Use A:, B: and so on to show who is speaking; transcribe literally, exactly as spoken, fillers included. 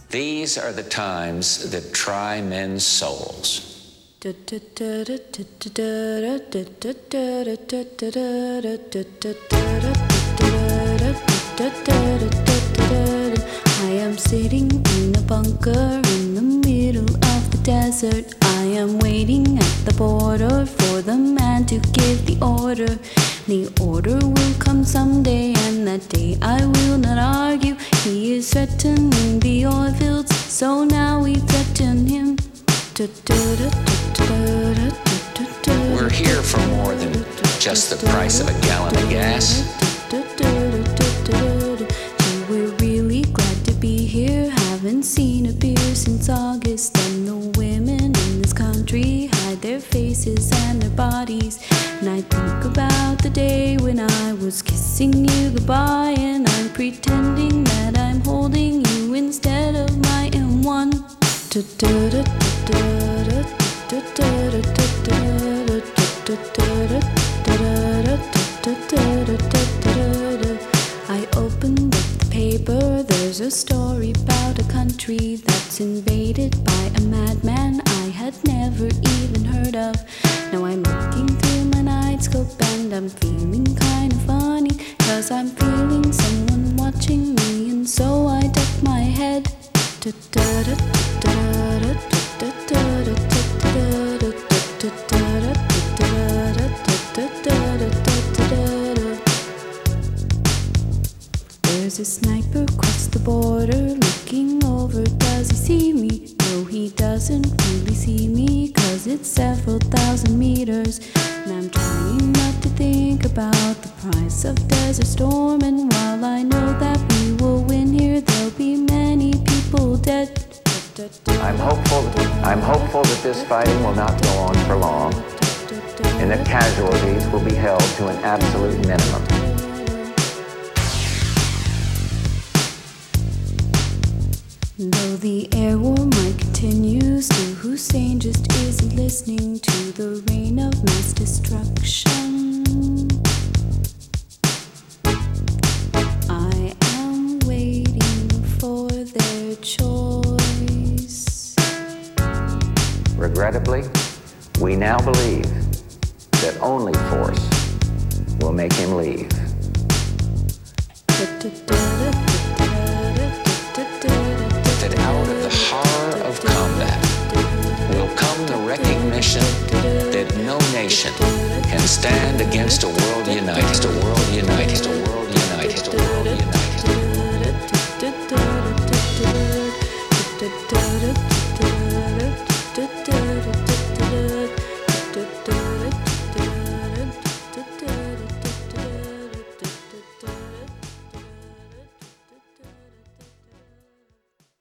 A: These are the times that try men's souls. I
B: am sitting in a bunker in the middle of the desert. I am waiting at the border for the man to give the order. The order will come someday, and that day I will not argue. He is threatening the oil fields, so now we threaten him.
A: We're here for more than just the price of a gallon of gas.
B: We're really glad to be here. Haven't seen a beer since August, and the women in this country hide their faces and their bodies. And I think about the day when I was kissing you goodbye, and I'm pretending that I'm holding you instead of my M one. I opened up the paper. There's a story about a country that's invaded by a madman I had never even heard of. Now I'm looking through my nightscope and I'm feeling kind of funny, 'cause I'm feeling someone watching me, and so I duck my head. There's a sniper across the border looking over. Does he see me? No, he doesn't really see me, 'cause it's several thousand meters. And I'm trying not to think about the price of Desert Storm. And while I know that we will win here, there'll be many people dead.
C: I'm hopeful, I'm hopeful that this fighting will not go on for long, and that casualties will be held to an absolute minimum.
B: Though the air war might continue, still Hussein just isn't listening to the rain of mass destruction. I am waiting for their choice.
C: Regrettably, we now believe that only force will make him leave.
A: That out of the horror of combat will come the recognition that no nation can stand against a world united, a world united, a world united, a world united.